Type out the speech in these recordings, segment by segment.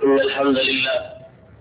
إن الحمد لله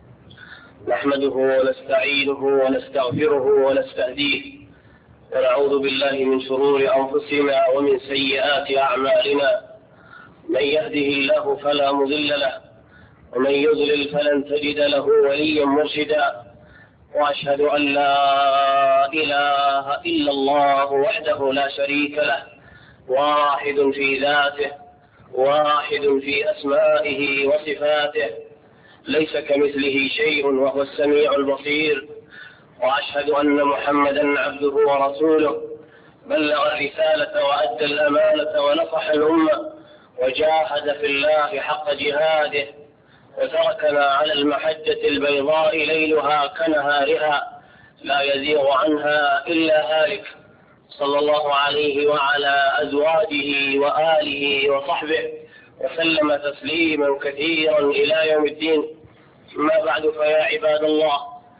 نحمده ونستعينه ونستغفره ونستهديه ونعوذ بالله من شرور أنفسنا ومن سيئات أعمالنا. من يهده الله فلا مضل له ومن يضلل فلن تجد له وليا مرشدا. وأشهد أن لا إله إلا الله وحده لا شريك له، واحد في ذاته واحد في أسمائه وصفاته، ليس كمثله شيء وهو السميع البصير. وأشهد أن محمدا عبده ورسوله، بلغ الرسالة وأدى الأمانة ونصح الأمة وجاهد في الله حق جهاده، وتركنا على المحجة البيضاء ليلها كنهارها لا يزيغ عنها إلا هالك، صلى الله عليه وعلى أزواجه وآله وصحبه وسلم تسليما كثيرا إلى يوم الدين. ما بعد، فيا عباد الله،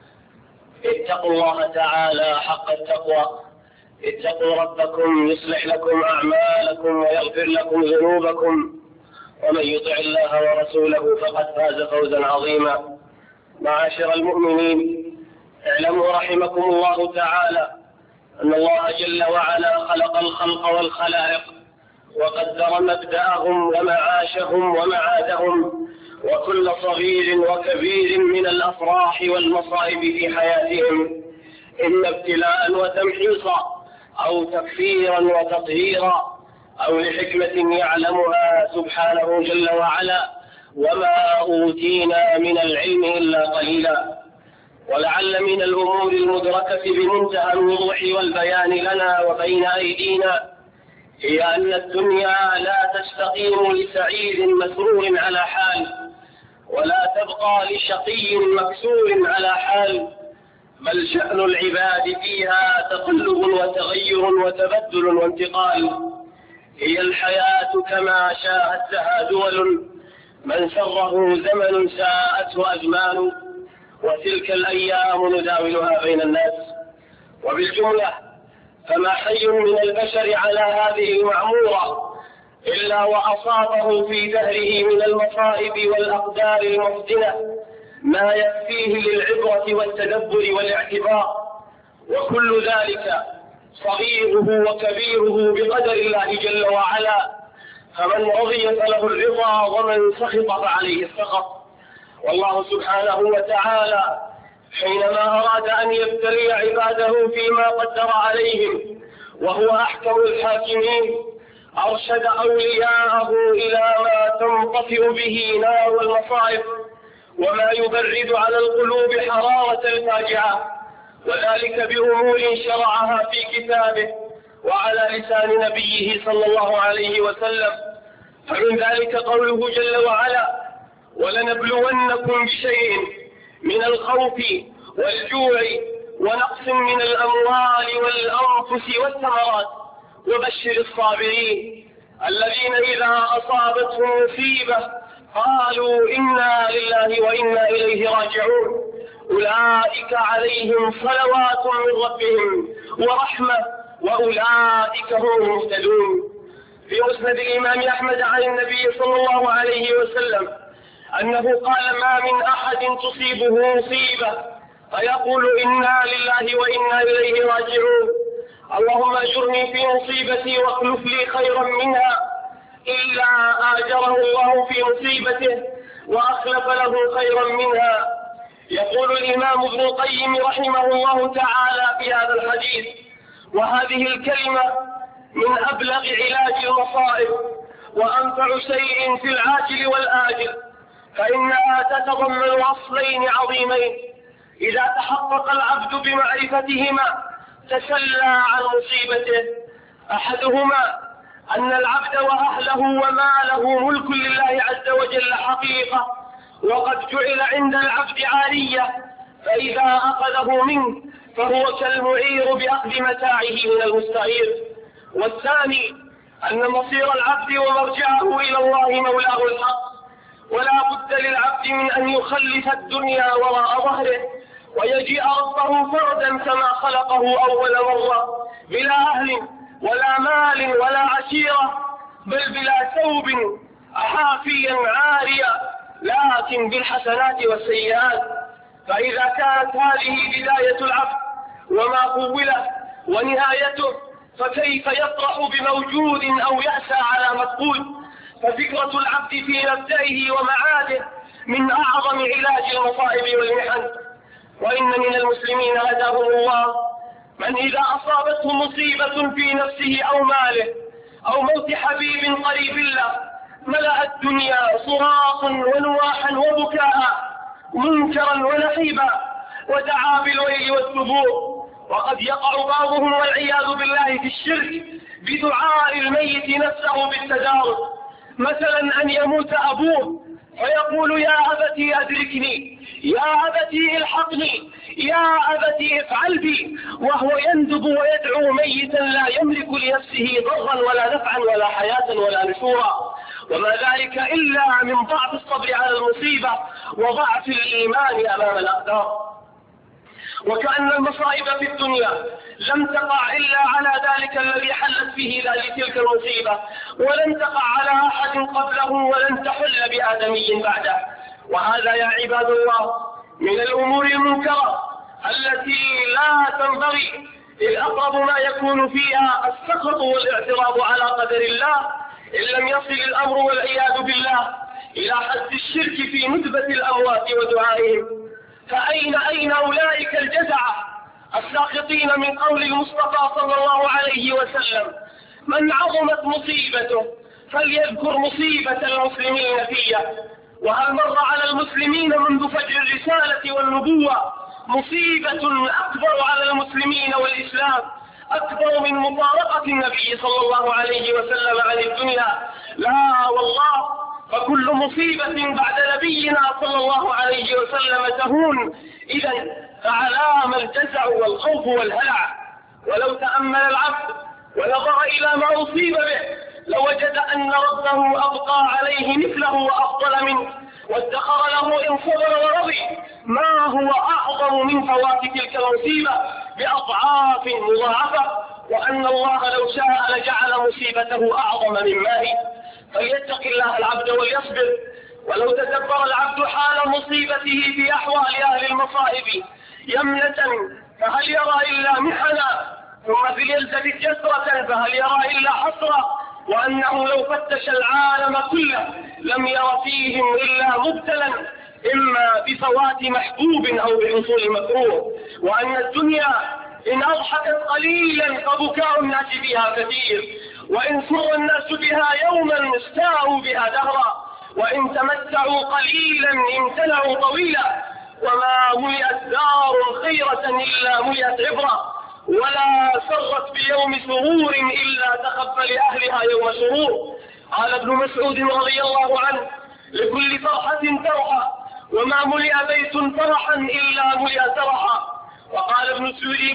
اتقوا الله تعالى حق التقوى. اتقوا ربكم يصلح لكم أعمالكم ويغفر لكم ذنوبكم، ومن يطع الله ورسوله فقد فاز فوزا عظيما. معاشر المؤمنين، اعلموا رحمكم الله تعالى أن الله جل وعلا خلق الخلق والخلائق وقدر مبدأهم ومعاشهم ومعادهم وكل صغير وكبير من الأفراح والمصائب في حياتهم، إما ابتلاء وتمحيصا أو تكفيرا وتطهيرا أو لحكمة يعلمها سبحانه جل وعلا. وما أوتينا من العلم إلا قليلا. ولعل من الأمور المدركة بمنتهى الوضوح والبيان لنا وبين أيدينا هي أن الدنيا لا تستقيم لسعيد مسرور على حال، ولا تبقى لشقي مكسور على حال، بل شأن العباد فيها تقلب وتغير وتبدل وانتقال. هي الحياة كما شاءت لها دول، من سره زمن ساءته أزمان، وتلك الأيام نداولها بين الناس. وبالجملة فما حي من البشر على هذه المعمورة إلا وأصابه في دهره من المصائب والأقدار المحزنة ما يكفيه للعبرة والتدبر والاعتبار، وكل ذلك صغيره وكبيره بقدر الله جل وعلا، فمن رضي فله الرضا ومن سخط فعليه السخط. والله سبحانه وتعالى حينما أراد أن يبتلي عباده فيما قدر عليهم وهو أحكم الحاكمين أرشد أولياءه إلى ما تنطفئ به نار المصائب وما يبرد على القلوب حرارة الفاجعة، وذلك بأمور شرعها في كتابه وعلى لسان نبيه صلى الله عليه وسلم. فمن ذلك قوله جل وعلا: ولنبلونكم بشيء من الخوف والجوع ونقص من الأموال والأنفس والثمرات وبشر الصابرين الذين إذا أصابتهم مصيبة قالوا إنا لله وإنا إليه راجعون، أولئك عليهم صلوات من ربهم ورحمة وأولئك هم المهتدون. في مسند الإمام أحمد عن النبي صلى الله عليه وسلم أنه قال: ما من أحد تصيبه مصيبة فيقول إنا لله وإنا إليه راجعون، اللهم أجرني في مصيبتي واخلف لي خيرا منها، إلا آجره الله في مصيبته وأخلف له خيرا منها. يقول الإمام ابن القيم رحمه الله تعالى في هذا الحديث: وهذه الكلمة من أبلغ علاج المصائب وأنفع شيء في العاجل والآجل، فإنها تتضمن أصلين عظيمين إذا تحقق العبد بمعرفتهما تسلى عن مصيبته. أحدهما أن العبد وأهله وماله ملك لله عز وجل حقيقة، وقد جعل عند العبد عارية، فإذا أخذه منه فهو كالمعير بأخذ متاعه من المستعير. والثاني أن مصير العبد ومرجعه إلى الله مولاه الحق، ولا بد للعبد من أن يخلف الدنيا وراء ظهره ويجيء ربه فردا كما خلقه أول مرة، بلا أهل ولا مال ولا عشيرة، بل بلا ثوب حافيا عاريا لكن بالحسنات والسيئات. فإذا كانت هذه بداية العبد وما خوله ونهايته، فكيف يفرح بموجود أو يأسى على مفقود؟ ففكرة العبد في مبدئه ومعاده من أعظم علاج المصائب والمحن. وإن من المسلمين هداهم الله من إذا أصابته مصيبة في نفسه أو ماله أو موت حبيب قريب له ملأ الدنيا صراخا ونواحا وبكاء منكرا ونحيبا ودعا بالويل والثبور. وقد يقع بعضهم والعياذ بالله في الشرك بدعاء الميت نفسه بالتدارك، مثلا أن يموت أبوه فيقول يا أبتي أدركني، يا أبتي الحقني، يا أبتي افعل بي، وهو يندب ويدعو ميتا لا يملك لنفسه ضرا ولا نفعا ولا حياة ولا نشورا، وما ذلك إلا من ضعف الصبر على المصيبة وضعف الإيمان أمام الأقدار. وكأن المصائب في الدنيا لم تقع إلا على ذلك الذي حلت فيه تلك المصيبة، ولن تقع على أحد قبله ولن تحل بآدمي بعده. وهذا يا عباد الله من الأمور المنكرة التي لا تنبغي، إذ أقرب ما يكون فيها السخط والاعتراض على قدر الله إن لم يصل الأمر والعياذ بالله إلى حد الشرك في ندبة الأموات ودعائهم. فأين أولئك الجزعة الساخطين من قول المصطفى صلى الله عليه وسلم: من عظمت مصيبته فليذكر مصيبة المسلمين فيها. وهل مر على المسلمين منذ فجر الرسالة والنبوة مصيبة أكبر على المسلمين والإسلام أكبر من مفارقة النبي صلى الله عليه وسلم عن الدنيا؟ لا والله، فكل مصيبة بعد نبينا صلى الله عليه وسلم تهون. إذن فعلام الجزع والخوف والهلع. ولو تأمل العبد ونظر إلى ما أصيب به لوجد أن ربه أبقى عليه مثله وأفضل منه، وادخر له إن صبر ورضي ما هو أعظم من فوات تلك المصيبة بأضعاف مضاعفة، وأن الله لو شاء لجعل مصيبته أعظم من ماله. فليتق الله العبد وليصبر. ولو تدبر العبد حال مصيبته في أحوال أهل المصائب يمنة فهل يرى إلا محنا، ثم فليلتفت جسرة فهل يرى إلا حسرة، وأنه لو فتش العالم كله لم ير فيهم إلا مبتلا إما بفوات محبوب أو بحصول مكروه، وأن الدنيا إن أضحكت قليلا فبكاء الناس بها كثير، وإن سر الناس بها يوما استاءوا بها دهرا، وإن تمتعوا قليلا امتنعوا طويلا. وما ملئت دار خيرة إلا ملئت عبرة، ولا سرت بيوم سرور إلا تخفى لأهلها يوم سرور. قال ابن مسعود رضي الله عنه: لكل فرحة فرحة، وما ملئ بيت فرحا إلا ملئ ترحا. وقال ابن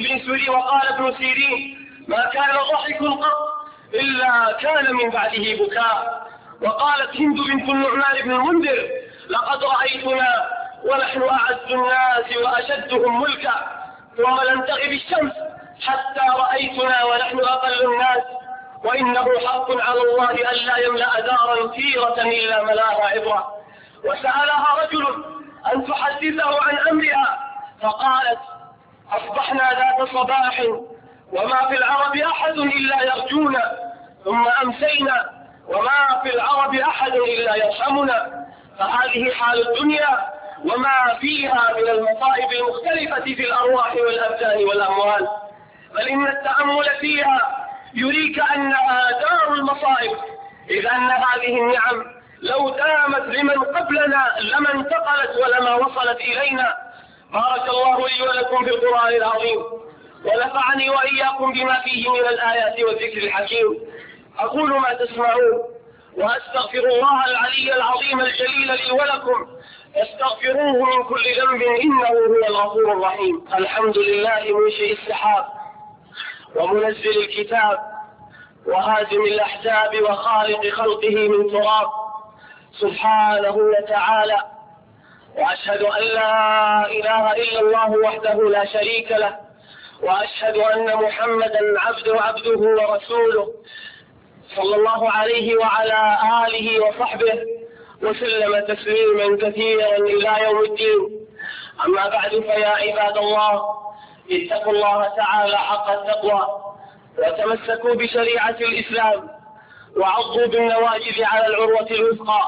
سيرين: ما كان ضحك قط إلا كان من بعده بكاء. وقالت هند بنت النعمان بن المنذر: لقد رأيتنا ونحن أعز الناس وأشدهم ملكا، ثم لم تغب الشمس حتى رأيتنا ونحن أقل الناس، وإنه حق على الله أن لا يملأ دارا كثيرة إلا ملاها عبرة. وسألها رجل أن تحدثه عن أمرها فقالت: أصبحنا ذات صباح وما في العرب أحد إلا يرجونا، ثم أمسينا وما في العرب أحد إلا يرحمنا. فهذه حال الدنيا وما فيها من المصائب المختلفة في الأرواح والأبدان والأموال. بل إن التأمل فيها يريك أنها دار المصائب، إذ أن هذه النعم لو دامت لمن قبلنا لما انتقلت ولما وصلت إلينا. بارك الله لي ولكم في القرآن العظيم، ونفعني وإياكم بما فيه من الآيات والذكر الحكيم. أقول ما تسمعون وأستغفر الله العلي العظيم الجليل لي ولكم، فاستغفروه من كل ذنب إنه هو الغفور الرحيم. الحمد لله منشئ السحاب ومنزل الكتاب وهازم الأحزاب وخالق خلقه من تراب، سبحانه وتعالى. وأشهد أن لا إله إلا الله وحده لا شريك له، وأشهد أن محمدا عبده ورسوله صلى الله عليه وعلى آله وصحبه وسلم تسليما كثيرا إلى يوم الدين. أما بعد، فيا عباد الله، اتقوا الله تعالى حق التقوى، وتمسكوا بشريعة الإسلام، وعضوا بالنواجذ على العروة الوثقى،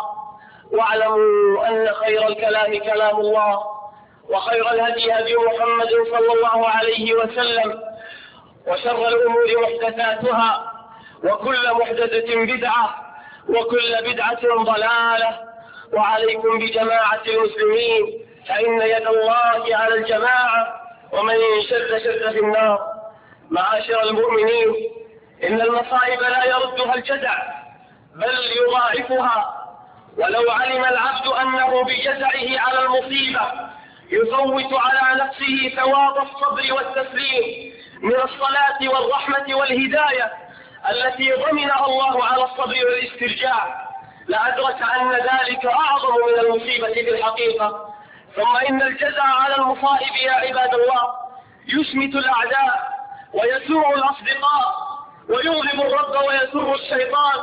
واعلموا أن خير الكلام كلام الله، وخير الهدي هدي محمد صلى الله عليه وسلم، وشر الأمور محدثاتها، وكل محدثة بدعة، وكل بدعة ضلالة. وعليكم بجماعة المسلمين، فإن يد الله على الجماعة، ومن شد شد في النار. معاشر المؤمنين، إن المصائب لا يردها الجزع، بل يضاعفها. ولو علم العبد أنه بجزعه على المصيبة يفوت على نفسه ثواب الصبر والتسليم من الصلاة والرحمة والهداية التي ضمنها الله على الصبر والاسترجاع، لأدرك أن ذلك أعظم من المصيبة في الحقيقة. ثم إن الجزع على المصائب يا عباد الله يشمت الأعداء، ويسوء الأصدقاء، ويغضب الرب ويسر الشيطان،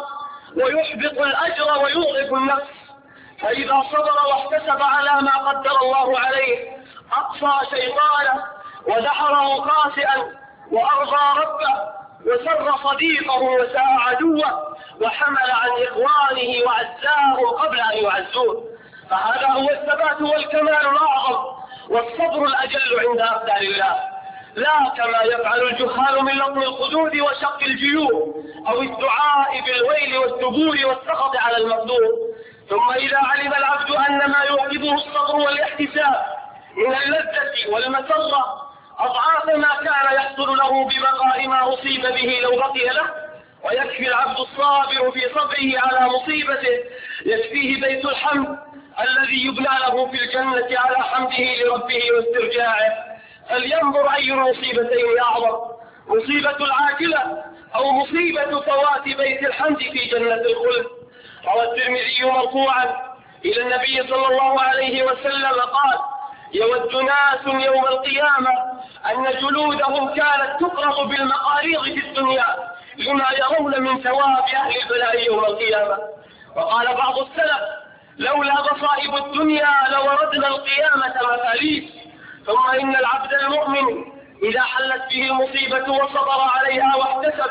ويحبط الأجر ويضعف النفس. فإذا صبر واحتسب على ما قدر الله عليه أقصى شيطانه، ودحره خاسئا، وأرضى ربه، وسر صديقه وساء عدوه، وحمل عن إخوانه وعزاهم قبل أن يعزوه. فهذا هو الثبات والكمال الأعظم، والصبر الأجل عند أقدار الله، لا كما يفعل الجهال من لطم الخدود وشق الجيوب، أو الدعاء بالويل والثبور والسخط على المقدور. ثم إذا علم العبد أن ما يوجبه الصبر والاحتساب من اللذة والمسرة أضعاف ما كان يحصل له ببقاء ما أصيب به لو بقي له، ويكفي العبد الصابر في صبره على مصيبته يكفيه بيت الحمد الذي يبنى له في الجنة على حمده لربه واسترجاعه. فلينظر أي المصيبتين أعظم، مصيبة العاجلة أو مصيبة فوات بيت الحمد في جنة الخلد. روى الترمذي مرفوعا إلى النبي صلى الله عليه وسلم قال: يود ناس يوم القيامة أن جلودهم كانت تقرض بالمقاريض في الدنيا لما يرون من ثواب أهل البلاء يوم القيامة. وقال بعض السلف: لولا مصائب الدنيا لوردنا القيامة مفاليس. ثم إن العبد المؤمن إذا حلت به المصيبة وصبر عليها واحتسب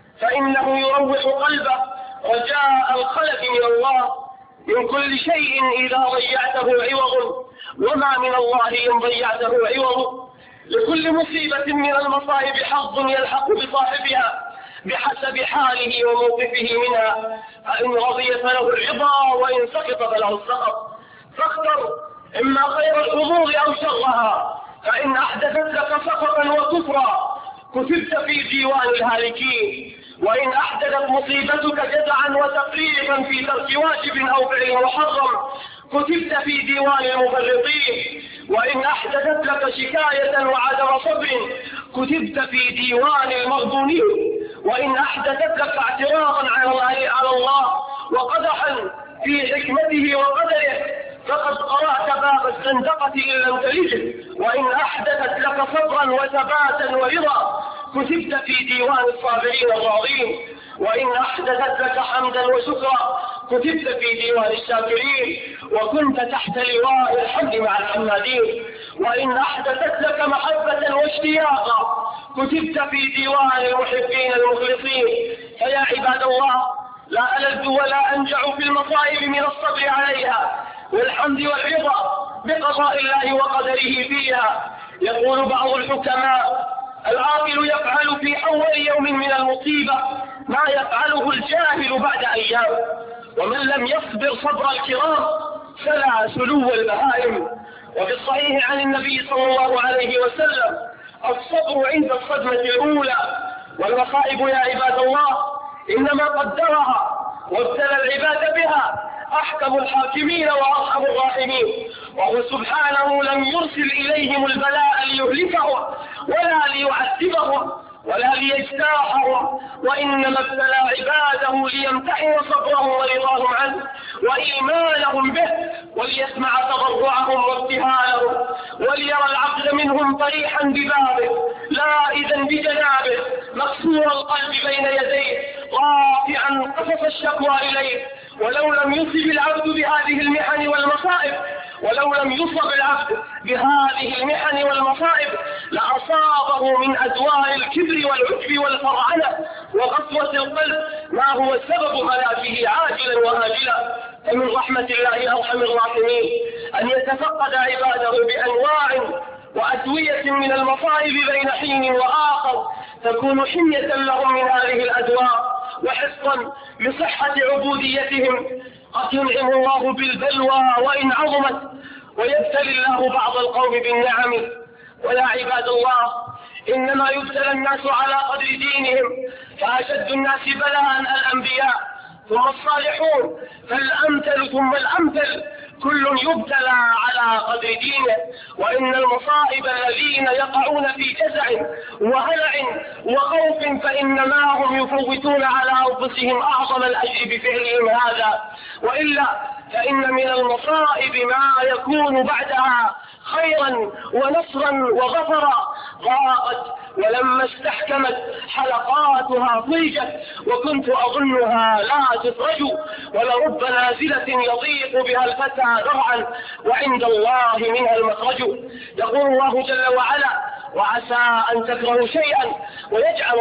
فإنه يروح قلبه رجاء الخلف من الله. من كل شيء إذا ضيعته عوض، وما من الله إن ضيعته عوض. لكل مصيبة من المصائب حظ يلحق بصاحبها بحسب حاله وموقفه منها، فإن رضي فله الرضا، وإن سقط فله السخط. فاختر إما خير الحظوظ أو شرها، فإن أحدثت لك سخطا وكفرا كتبت في ديوان الهالكين، وإن أحدثت مصيبتك جزعا وتقريبا في ترك واجب أو فعل محرم كتبت في ديوان المفرطين، وإن أحدثت لك شكاية وعدم صبر كتبت في ديوان المغبونين، وإن أحدثت لك اعتراضا على الله وقدحا في حكمته وقدره فقد قرأت باب الزندقة إن لم تلجه، وإن أحدثت لك صبرا وثباتا ورضا كتبت في ديوان الصابرين الراضين، وإن أحدثت لك حمدا وشكرا كتبت في ديوان الشاكرين وكنت تحت لواء الحمد مع الحمادين، وإن أحدثت لك محبة واشتياقا كتبت في ديوان المحبين المخلصين. فيا عباد الله، لا ألذ ولا أنجع في المصائب من الصبر عليها والحمد والرضا بقضاء الله وقدره فيها. يقول بعض الحكماء: العاقل يفعل في أول يوم من المصيبة ما يفعله الجاهل بعد أيام، ومن لم يصبر صبر الكرام فلا سلو البهائم. وفي الصحيح عن النبي صلى الله عليه وسلم: الصبر عند الصدمة الأولى. والمصائب يا عباد الله إنما قدرها وابتلى العباد بها أحكم الحاكمين وأرحم الراحمين، وهو سبحانه لم يرسل إليهم البلاء ليهلكهم ولا ليعذبهم ولا ليجتاحهم، وإنما ابتلى عباده ليمتحن صبرهم ورضاهم عنه وإيمانهم به، وليسمع تضرعهم وابتهالهم، وليرى العبد منهم طريحا ببابه لا إذن بجنابه، مكسور القلب بين يديه رافعا قصص الشكوى إليه ولو لم يصب العبد بهذه المحن والمصائب لأصابه من أدواء الكبر والعجب والفرعنة وقسوة القلب ما هو سبب هلاكه عاجلا وآجلا. فمن رحمة الله أرحم الراحمين أن يتفقد عباده بأنواع وأدوية من المصائب بين حين وآخر تكون حمية لهم من هذه الأدواء وحفظا لصحة عبوديتهم. قد ينعم الله بالبلوى وإن عظمت، ويبتلي الله بعض القوم بالنعم. ويا عباد الله، إنما يبتلى الناس على قدر دينهم، فأشد الناس بلاء الأنبياء ثم الصالحون، فالأمثل ثم الأمثل، كل يبتلى على قدر دينه. وإن المصائب الذين يقعون في جزع وهلع وخوف فإنما هم يفوتون على أنفسهم أعظم الأجر بفعلهم هذا، وإلا فإن من المصائب ما يكون بعدها خيرا ونصرا وغفرا. ضاقت ولما استحكمت حلقاتها ضيجت، وكنت أظنها لا تفرج، ولرب نازلة يضيق بها الفتى ذرعا وعند الله منها المخرج. يقول الله جل وعلا: وعسى أن تكرهوا شيئا ويجعل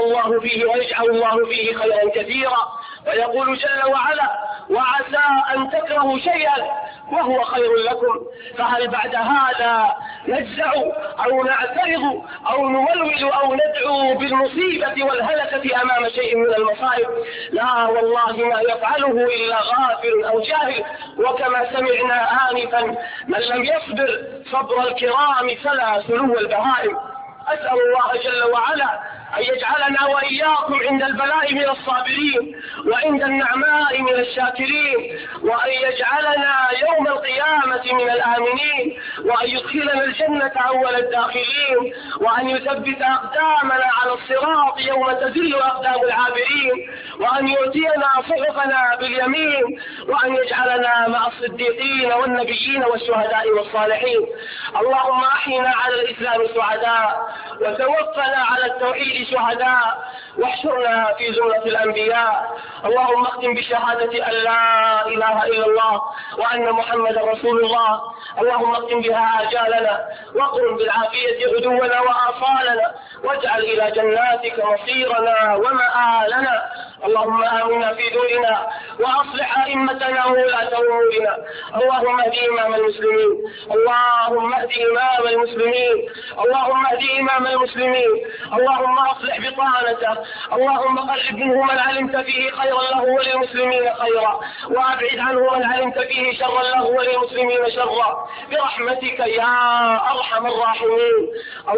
الله فيه خيرا كثيرا. ويقول جل وعلا: وعسى أن تكرهوا شيئا وهو خير لكم. فهل بعد هذا نجزع أو نعترض أو نولول أو ندعو بالمصيبة والهلكة أمام شيء من المصائب؟ لا والله، ما يفعله إلا غافل أو جاهل. وكما سمعنا آنفا: من لم يصبر صبر الكرام فلا سلو البهائم. أسأل الله جل وعلا أن يجعلنا وإياكم عند البلاء من الصابرين، وعند النعماء من الشاكرين، وأن يجعلنا يوم القيامة من الآمنين، وأن يدخلنا الجنة أول الداخلين، وأن يثبت أقدامنا على الصراط يوم تزل أقدام العابرين، وأن يؤتينا صحفنا باليمين، وأن يجعلنا مع الصديقين والنبيين والشهداء والصالحين. اللهم أحينا على الإسلام سعداء، وتوفنا على التوحيد شهداء، واحشرنا في زمرة الأنبياء. اللهم اختم بشهادة أن لا إله إلا الله وأن محمدا رسول الله. اللهم اختم بها آجالنا، واقرن بالعافية عدونا وآصالنا، واجعل إلى جناتك مصيرنا ومآلنا. اللهم آمنا في دورنا، وأصلح أئمتنا وولاة أمورنا. اللهم اهد إمام المسلمين، اللهم اهد إمام المسلمين، اللهم اهد إمام المسلمين. اللهم أصلح بطانته، اللهم قرب منه من علمت فيه خيرا له وللمسلمين خيرا، وأبعد عنه من علمت فيه شرا له وللمسلمين شرا، برحمتك يا أرحم الراحمين.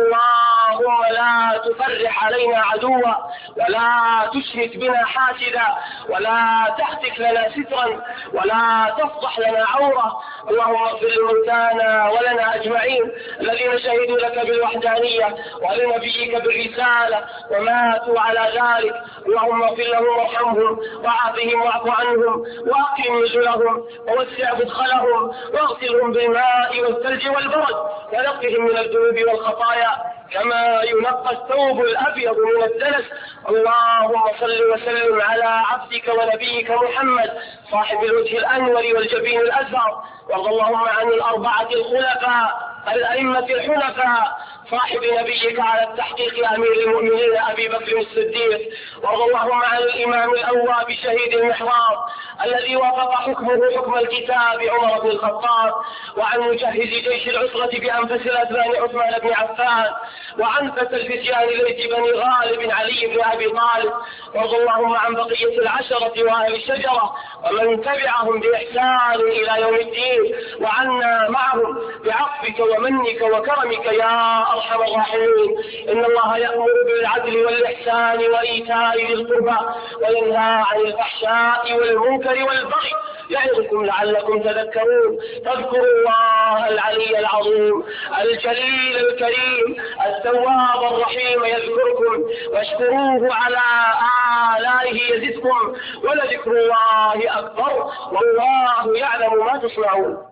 اللهم لا تفرح علينا عدوا، ولا تشمت بنا حاسدا، ولا تحتك لنا سترا، ولا تفضح لنا عورة. اللهم اغفر لموتانا ولنا أجمعين الذين شهدوا لك بالوحدانية ولنبيك بالرسالة وماتوا على ذلك. اللهم اغفر لهم وارحمهم وعافهم واعف عنهم وأكرم نزلهم ووسع مدخلهم واغسلهم بالماء والثلج والبرد ونقهم من الذنوب والخطايا كما ينقى الثوب الأبيض من الدنس. اللهم صل وسلم على عبدك ونبيك محمد صاحب الوجه الأنور والجبين الأزهر. وارض اللهم عن الأربعة الخلفاء الأئمة الحنفاء صاحب نبيك على التحقيق أمير المؤمنين أبي بكر الصديق. وارض اللهم عن الإمام الأواب شهيد المحراب الذي وافق حكمه حكم الكتاب عمر بن الخطاب، وعن مجهز جيش العسرة بأنفس الأثمان عثمان بن عفان، وعن فتى الفتيان ليث بن غالب علي بن أبي طالب. وارض اللهم عن بقية العشرة وأهل الشجرة ومن تبعهم بإحسان إلى يوم الدين، وعنا معهم بعفوك ومنك وكرمك يا أرحم الراحمين. إن الله يأمر بالعدل والإحسان وإيتاء ذي القربى وينهى عن الفحشاء والمنكر والبغي يعظكم لعلكم تذكرون. فاذكروا الله العلي العظيم الجليل الكريم التواب الرحيم يذكركم، واشكروه على آلائه يزدكم، ولذكر الله أكبر والله يعلم ما تصنعون.